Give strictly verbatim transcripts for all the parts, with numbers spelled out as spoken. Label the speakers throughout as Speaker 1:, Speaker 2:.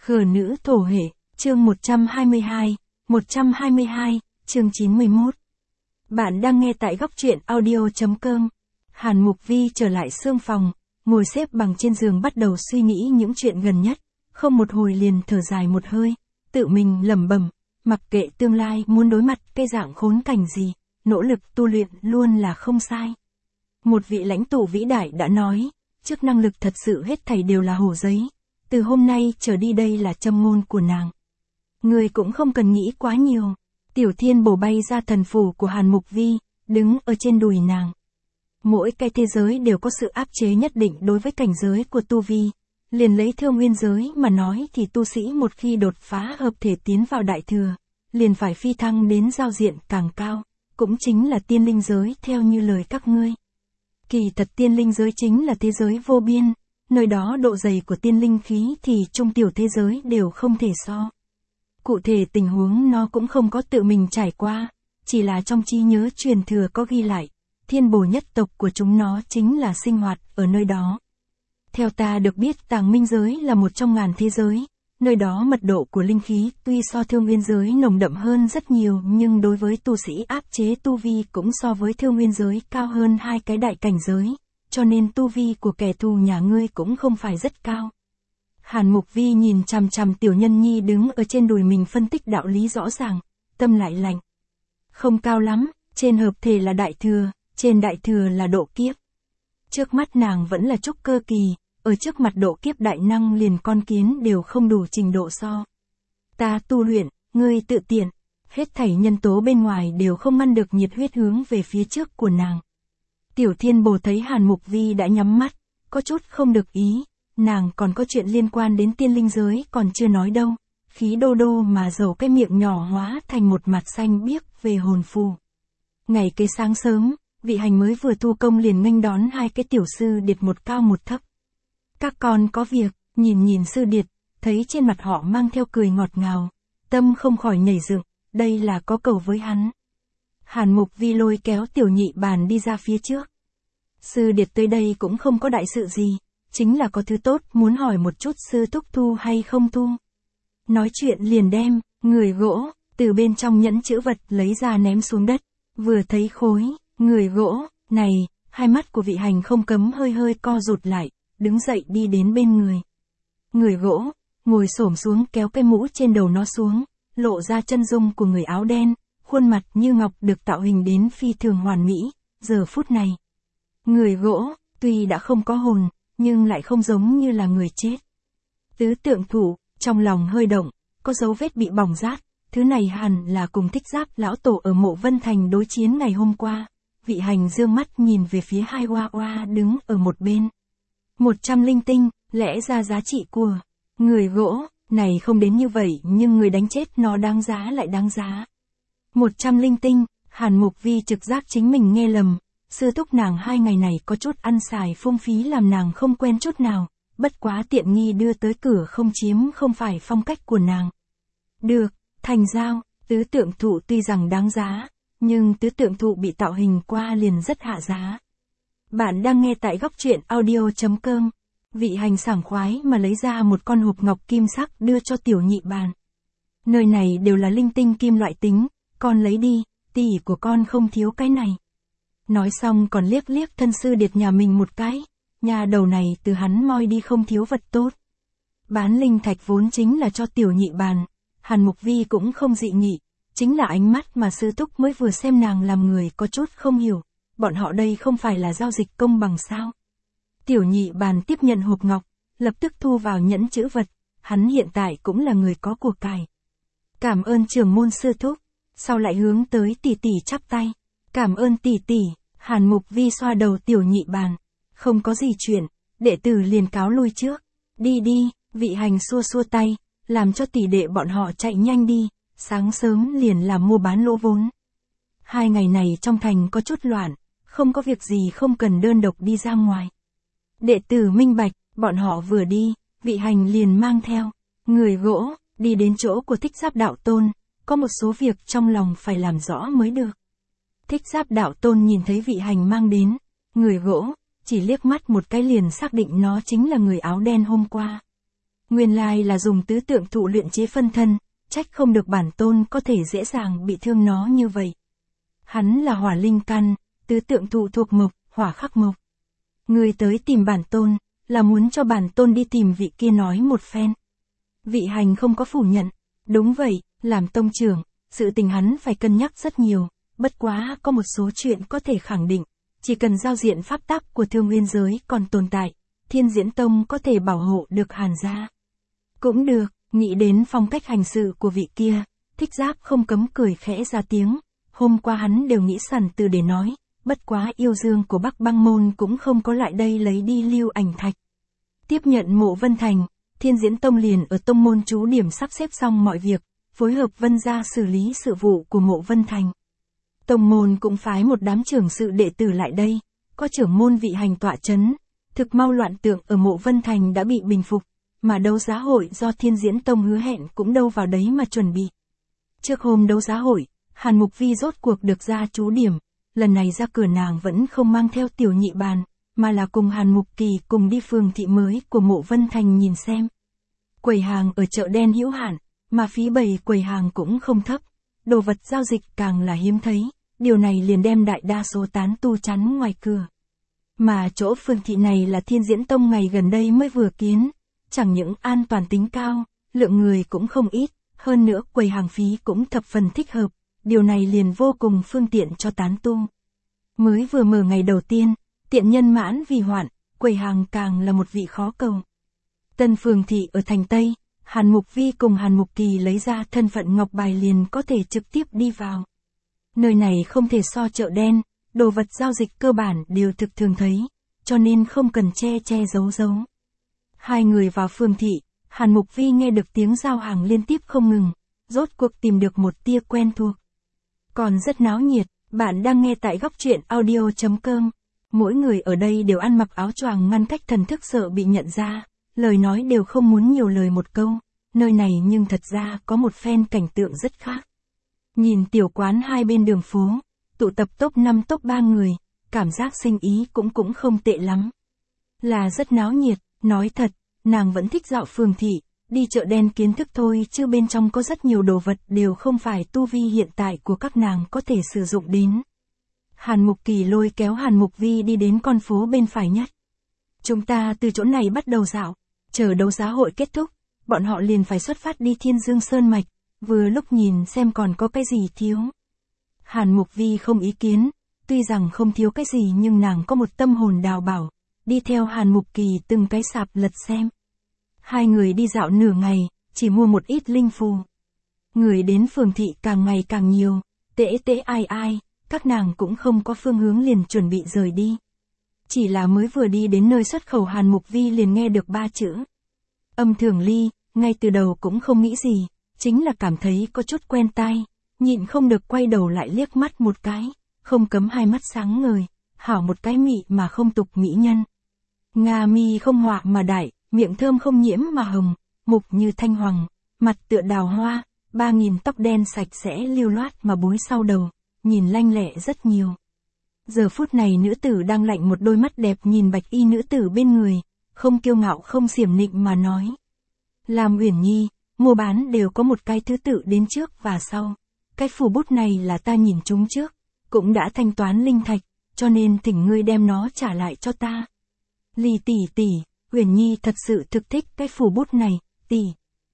Speaker 1: Khờ nữ thổ hệ, chương một trăm hai mươi hai, một trăm hai mươi hai, chương chín mươi mốt. Bạn đang nghe tại góc truyện audio.com. Hàn Mục Vi trở lại xương phòng, ngồi xếp bằng trên giường bắt đầu suy nghĩ những chuyện gần nhất, không một hồi liền thở dài một hơi, tự mình lẩm bẩm, mặc kệ tương lai muốn đối mặt cái dạng khốn cảnh gì, nỗ lực tu luyện luôn là không sai. Một vị lãnh tụ vĩ đại đã nói, trước năng lực thật sự hết thảy đều là hổ giấy, từ hôm nay trở đi đây là châm ngôn của nàng. Người cũng không cần nghĩ quá nhiều. Tiểu Thiên bổ bay ra thần phủ của Hàn Mục Vi, đứng ở trên đùi nàng. Mỗi cái thế giới đều có sự áp chế nhất định đối với cảnh giới của tu vi. Liền lấy Thương Nguyên giới mà nói thì tu sĩ một khi đột phá hợp thể tiến vào đại thừa, liền phải phi thăng đến giao diện càng cao, cũng chính là tiên linh giới theo như lời các ngươi. Kỳ thật tiên linh giới chính là thế giới vô biên, nơi đó độ dày của tiên linh khí thì trung tiểu thế giới đều không thể so. Cụ thể tình huống nó cũng không có tự mình trải qua, chỉ là trong trí nhớ truyền thừa có ghi lại, thiên bổ nhất tộc của chúng nó chính là sinh hoạt ở nơi đó. Theo ta được biết Tàng Minh giới là một trong ngàn thế giới, nơi đó mật độ của linh khí tuy so Thương Nguyên giới nồng đậm hơn rất nhiều nhưng đối với tu sĩ áp chế tu vi cũng so với Thương Nguyên giới cao hơn hai cái đại cảnh giới, cho nên tu vi của kẻ thù nhà ngươi cũng không phải rất cao. Hàn Mục Vi nhìn chằm chằm tiểu nhân nhi đứng ở trên đùi mình phân tích đạo lý rõ ràng, tâm lại lạnh. Không cao lắm, trên hợp thể là đại thừa, trên đại thừa là độ kiếp. Trước mắt nàng vẫn là trúc cơ kỳ, ở trước mặt độ kiếp đại năng liền con kiến đều không đủ trình độ so. Ta tu luyện, ngươi tự tiện, hết thảy nhân tố bên ngoài đều không ngăn được nhiệt huyết hướng về phía trước của nàng. Tiểu Thiên bổ thấy Hàn Mục Vi đã nhắm mắt, có chút không được ý. Nàng còn có chuyện liên quan đến tiên linh giới còn chưa nói đâu, khí đô đô mà dầu cái miệng nhỏ hóa thành một mặt xanh biếc về hồn phù. Ngày kế sáng sớm, vị hành mới vừa tu công liền nghênh đón hai cái tiểu sư điệt một cao một thấp. Các con có việc, nhìn nhìn sư điệt, thấy trên mặt họ mang theo cười ngọt ngào, tâm không khỏi nhảy dựng, đây là có cầu với hắn. Hàn Mục Vi lôi kéo tiểu nhị bàn đi ra phía trước. Sư điệt tới đây cũng không có đại sự gì. Chính là có thứ tốt muốn hỏi một chút sư thúc thu hay không thu. Nói chuyện liền đem, người gỗ, từ bên trong nhẫn chữ vật lấy ra ném xuống đất. Vừa thấy khối, người gỗ, này, hai mắt của vị hành không cấm hơi hơi co rụt lại, đứng dậy đi đến bên người. Người gỗ, ngồi xổm xuống kéo cái mũ trên đầu nó xuống, lộ ra chân dung của người áo đen, khuôn mặt như ngọc được tạo hình đến phi thường hoàn mỹ, giờ phút này. Người gỗ, tuy đã không có hồn, nhưng lại không giống như là người chết. Tứ tượng thủ, trong lòng hơi động, có dấu vết bị bỏng rát, thứ này hẳn là cùng Thích Giáp lão tổ ở Mộ Vân Thành đối chiến ngày hôm qua. Vị hành dương mắt nhìn về phía hai oa oa đứng ở một bên. Một trăm linh tinh, lẽ ra giá trị của người gỗ, này không đến như vậy nhưng người đánh chết nó đáng giá lại đáng giá. Một trăm linh tinh, Hàn Mục Vi trực giác chính mình nghe lầm. Sư thúc nàng hai ngày này có chút ăn xài phung phí làm nàng không quen chút nào, bất quá tiện nghi đưa tới cửa không chiếm không phải phong cách của nàng. Được, thành giao, tứ tượng thụ tuy rằng đáng giá, nhưng tứ tượng thụ bị tạo hình qua liền rất hạ giá. Bạn đang nghe tại góc truyện audio.com, vị hành sảng khoái mà lấy ra một con hộp ngọc kim sắc đưa cho tiểu nhị bàn. Nơi này đều là linh tinh kim loại tính, con lấy đi, tỷ của con không thiếu cái này. Nói xong còn liếc liếc thân sư điệt nhà mình một cái, nhà đầu này từ hắn moi đi không thiếu vật tốt. Bán linh thạch vốn chính là cho tiểu nhị bàn, Hàn Mục Vi cũng không dị nghị, chính là ánh mắt mà sư thúc mới vừa xem nàng làm người có chút không hiểu, bọn họ đây không phải là giao dịch công bằng sao. Tiểu nhị bàn tiếp nhận hộp ngọc, lập tức thu vào nhẫn chữ vật, hắn hiện tại cũng là người có của cải. Cảm ơn trưởng môn sư thúc, sau lại hướng tới tỷ tỷ chắp tay. Cảm ơn tỷ tỷ, Hàn Mục Vi xoa đầu tiểu nhị bàn. Không có gì chuyện, đệ tử liền cáo lui trước. Đi đi, vị hành xua xua tay, làm cho tỷ đệ bọn họ chạy nhanh đi, sáng sớm liền làm mua bán lỗ vốn. Hai ngày này trong thành có chút loạn, không có việc gì không cần đơn độc đi ra ngoài. Đệ tử minh bạch, bọn họ vừa đi, vị hành liền mang theo người gỗ, đi đến chỗ của Thích Giáp đạo tôn, có một số việc trong lòng phải làm rõ mới được. Thích Giáp đạo tôn nhìn thấy vị hành mang đến, người gỗ, chỉ liếc mắt một cái liền xác định nó chính là người áo đen hôm qua. Nguyên lai là dùng tứ tượng thụ luyện chế phân thân, trách không được bản tôn có thể dễ dàng bị thương nó như vậy. Hắn là hỏa linh căn, tứ tượng thụ thuộc mộc, hỏa khắc mộc. Người tới tìm bản tôn, là muốn cho bản tôn đi tìm vị kia nói một phen. Vị hành không có phủ nhận. Đúng vậy, làm tông trưởng, sự tình hắn phải cân nhắc rất nhiều, bất quá có một số chuyện có thể khẳng định. Chỉ cần giao diện pháp tắc của thương nguyên giới còn tồn tại, Thiên Diễn Tông có thể bảo hộ được Hàn gia. Cũng được, nghĩ đến phong cách hành sự của vị kia, Thích Giáp không cấm cười khẽ ra tiếng. Hôm qua hắn đều nghĩ sẵn từ để nói, bất quá yêu dương của Bắc Băng Môn cũng không có lại đây lấy đi lưu ảnh thạch. Tiếp nhận Mộ Vân Thành, Thiên Diễn Tông liền ở tông môn trú điểm sắp xếp xong mọi việc, phối hợp Vân gia xử lý sự vụ của Mộ Vân Thành. Tông môn cũng phái một đám trưởng sự đệ tử lại đây, có trưởng môn vị hành tọa chấn, thực mau loạn tượng ở Mộ Vân Thành đã bị bình phục, mà đấu giá hội do Thiên Diễn Tông hứa hẹn cũng đâu vào đấy mà chuẩn bị. Trước hôm đấu giá hội, Hàn Mục Vi rốt cuộc được ra trú điểm, lần này ra cửa nàng vẫn không mang theo tiểu nhị bàn, mà là cùng Hàn Mục Kỳ cùng đi phường thị mới của Mộ Vân Thành nhìn xem. Quầy hàng ở chợ đen hữu hạn, mà phí bày quầy hàng cũng không thấp, đồ vật giao dịch càng là hiếm thấy, điều này liền đem đại đa số tán tu chắn ngoài cửa. Mà chỗ phường thị này là Thiên Diễn Tông ngày gần đây mới vừa kiến, chẳng những an toàn tính cao, lượng người cũng không ít, hơn nữa quầy hàng phí cũng thập phần thích hợp, điều này liền vô cùng phương tiện cho tán tu. Mới vừa mở ngày đầu tiên, tiện nhân mãn vì hoạn, quầy hàng càng là một vị khó cầu. Tân phường thị ở thành Tây, Hàn Mục Vi cùng Hàn Mục Kỳ lấy ra thân phận ngọc bài liền có thể trực tiếp đi vào. Nơi này không thể so chợ đen, đồ vật giao dịch cơ bản đều thực thường thấy, cho nên không cần che che giấu giấu. Hai người vào phường thị, Hàn Mục Vi nghe được tiếng giao hàng liên tiếp không ngừng, rốt cuộc tìm được một tia quen thuộc. Còn rất náo nhiệt, bạn đang nghe tại góc truyện audio chấm com. Mỗi người ở đây đều ăn mặc áo choàng ngăn cách thần thức sợ bị nhận ra, lời nói đều không muốn nhiều lời một câu, nơi này nhưng thật ra có một phen cảnh tượng rất khác. Nhìn tiểu quán hai bên đường phố, tụ tập top năm top ba người, cảm giác sinh ý cũng cũng không tệ lắm. Là rất náo nhiệt, nói thật, nàng vẫn thích dạo phường thị, đi chợ đen kiến thức thôi chứ bên trong có rất nhiều đồ vật đều không phải tu vi hiện tại của các nàng có thể sử dụng đến. Hàn Mục Kỳ lôi kéo Hàn Mục Vi đi đến con phố bên phải nhất. Chúng ta từ chỗ này bắt đầu dạo, chờ đấu giá hội kết thúc, bọn họ liền phải xuất phát đi Thiên Dương Sơn Mạch, vừa lúc nhìn xem còn có cái gì thiếu. Hàn Mục Vi không ý kiến, tuy rằng không thiếu cái gì nhưng nàng có một tâm hồn đào bảo, đi theo Hàn Mục Kỳ từng cái sạp lật xem. Hai người đi dạo nửa ngày, chỉ mua một ít linh phù. Người đến phường thị càng ngày càng nhiều, tễ tễ ai ai, các nàng cũng không có phương hướng liền chuẩn bị rời đi. Chỉ là mới vừa đi đến nơi xuất khẩu Hàn Mục Vi liền nghe được ba chữ. Âm Thường Ly, ngay từ đầu cũng không nghĩ gì, chính là cảm thấy có chút quen tai, nhịn không được quay đầu lại liếc mắt một cái, không cấm hai mắt sáng ngời, hảo một cái mị mà không tục mỹ nhân. Nga mi không họa mà đại, miệng thơm không nhiễm mà hồng, mục như thanh hoàng, mặt tựa đào hoa, ba nghìn tóc đen sạch sẽ lưu loát mà búi sau đầu, nhìn lanh lẹ rất nhiều. Giờ phút này nữ tử đang lạnh một đôi mắt đẹp nhìn bạch y nữ tử bên người, không kiêu ngạo không xiểm nịnh mà nói. Làm Uyển Nhi, mua bán đều có một cái thứ tự đến trước và sau. Cái phù bút này là ta nhìn chúng trước, cũng đã thanh toán linh thạch, cho nên thỉnh ngươi đem nó trả lại cho ta. Lì tỷ tỷ, Uyển Nhi thật sự thực thích cái phù bút này, tỷ.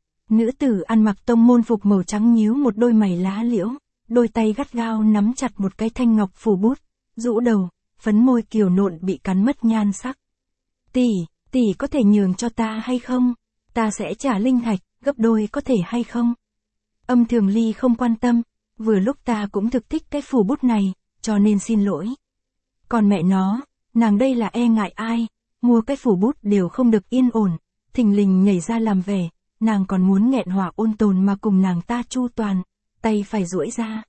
Speaker 1: Nữ tử ăn mặc tông môn phục màu trắng nhíu một đôi mày lá liễu, đôi tay gắt gao nắm chặt một cái thanh ngọc phù bút, rũ đầu, phấn môi kiều nộn bị cắn mất nhan sắc. Tỷ, tỷ có thể nhường cho ta hay không? Ta sẽ trả linh thạch, gấp đôi có thể hay không? Âm Thường Ly không quan tâm, vừa lúc ta cũng thực thích cái phù bút này, cho nên xin lỗi. Còn mẹ nó, nàng đây là e ngại ai, mua cái phù bút đều không được yên ổn, thình lình nhảy ra làm vẻ, nàng còn muốn nghẹn hỏa ôn tồn mà cùng nàng ta chu toàn, tay phải duỗi ra.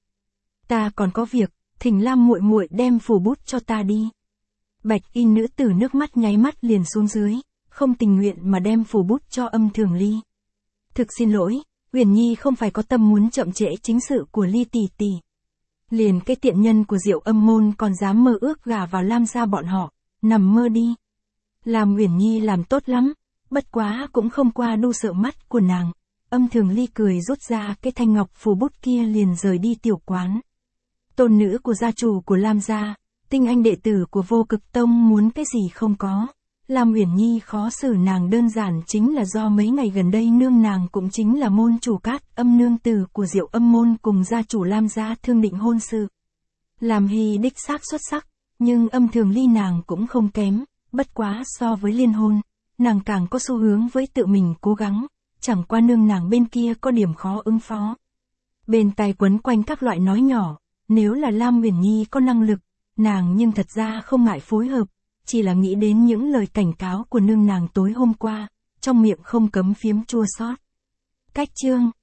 Speaker 1: Ta còn có việc, thỉnh Lam muội muội đem phù bút cho ta đi. Bạch y nữ tử nước mắt nháy mắt liền xuống dưới, không tình nguyện mà đem phù bút cho Âm Thường Ly. Thực xin lỗi, Uyển Nhi không phải có tâm muốn chậm trễ chính sự của Ly tỷ tỷ. Liền cái tiện nhân của Diệu Âm môn còn dám mơ ước gả vào Lam gia bọn họ, nằm mơ đi. Làm Uyển Nhi làm tốt lắm, bất quá cũng không qua đu sợ mắt của nàng. Âm Thường Ly cười rút ra cái thanh ngọc phù bút kia liền rời đi tiểu quán. Tôn nữ của gia chủ của Lam gia, tinh anh đệ tử của Vô Cực Tông muốn cái gì không có. Lam Uyển Nhi khó xử nàng đơn giản chính là do mấy ngày gần đây nương nàng cũng chính là môn chủ Cát Âm nương tử của Diệu Âm môn cùng gia chủ Lam gia thương định hôn sự. Lam Hy đích xác xuất sắc, nhưng Âm Thường Ly nàng cũng không kém, bất quá so với liên hôn, nàng càng có xu hướng với tự mình cố gắng, chẳng qua nương nàng bên kia có điểm khó ứng phó. Bên tai quấn quanh các loại nói nhỏ, nếu là Lam Uyển Nhi có năng lực, nàng nhưng thật ra không ngại phối hợp, chỉ là nghĩ đến những lời cảnh cáo của nương nàng tối hôm qua, trong miệng không cấm phiếm chua xót. Cách chương